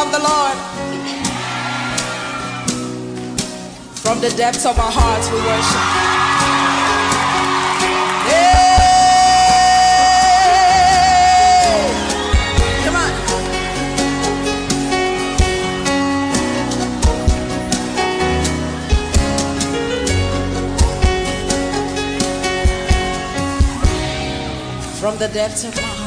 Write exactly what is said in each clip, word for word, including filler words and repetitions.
love the Lord. From the depths of our hearts we worship. Hey! Come on. From the depths of my heart.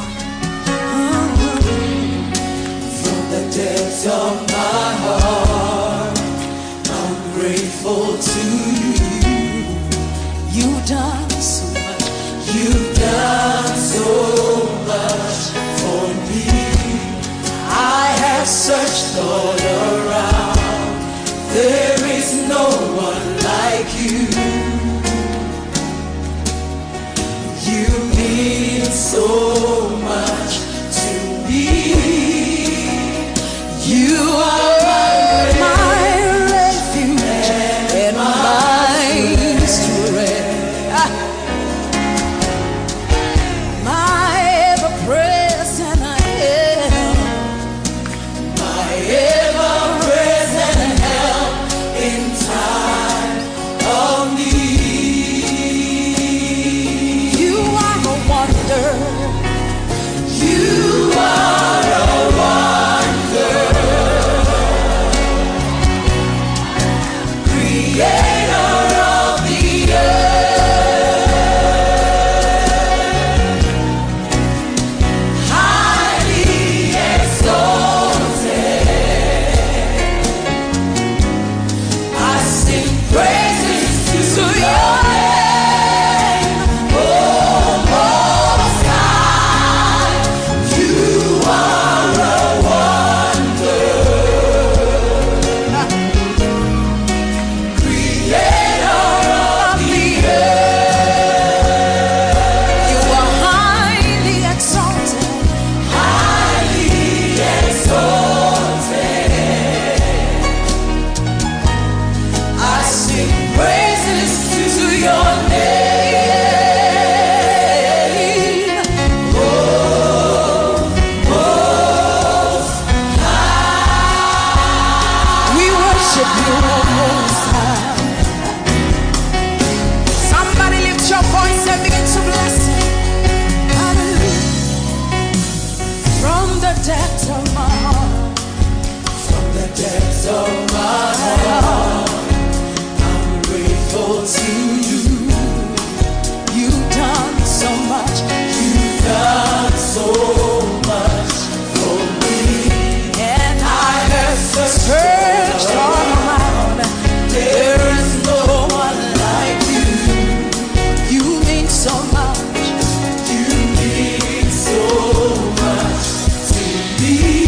From the depths of my heart, I'm grateful to you. You've done so much. You've done so much for me. I have searched all around. There is no one like you. You mean so much to me. You are My refuge and my strength. Ah. My ever-present help. my ever-present help in time of need. You are a wonder. You are a wonder, creator of the earth, highly exalted. I sing praises to your name, oh Most High. You are a wonder, creator of the earth, You are highly exalted. highly exalted. I sing praises to your name, oh Most High. We worship you, O Most High. Somebody lift your voice and begin to bless him. Hallelujah. From the depths of my heart. From the depths of my heart, I'm grateful to you. You've done so much. You've done so much for me. And I have searched searched all around. There is no one like you. You mean so much. You mean so much to me.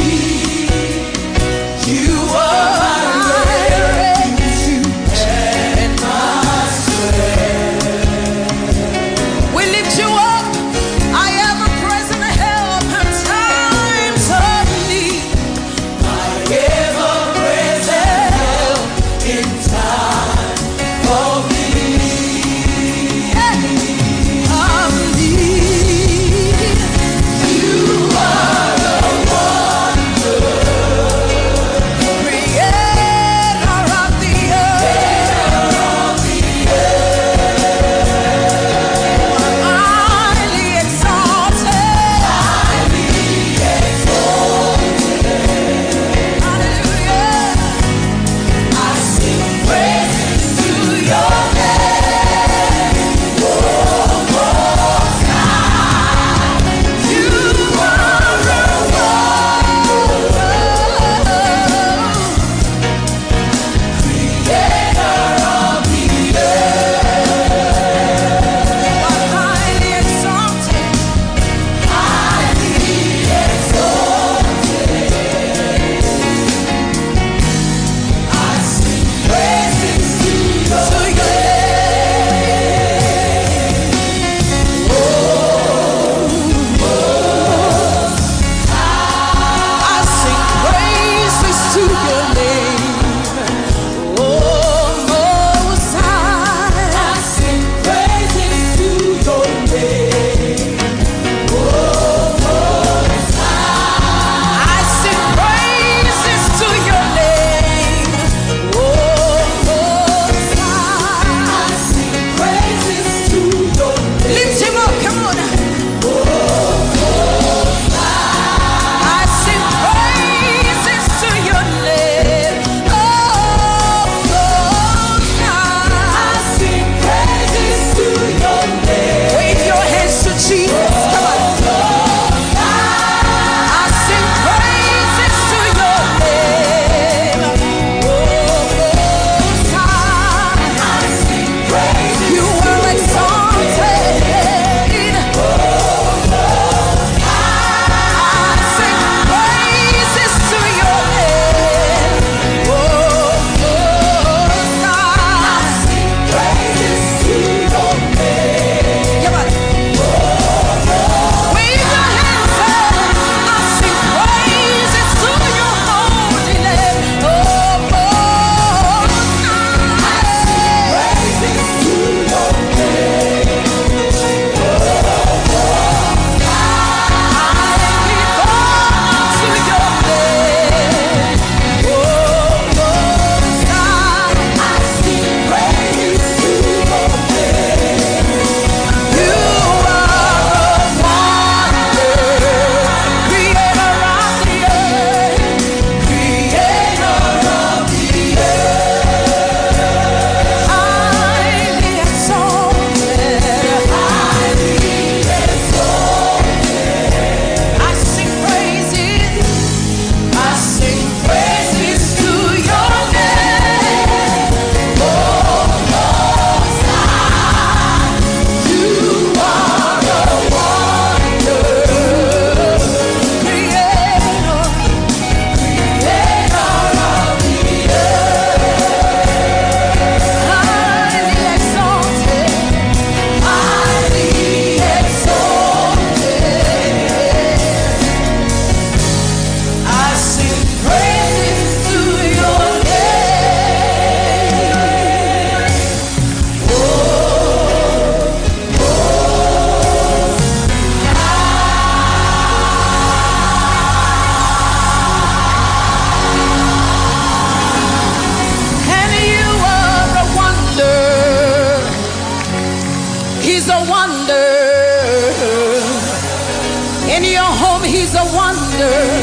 deserve.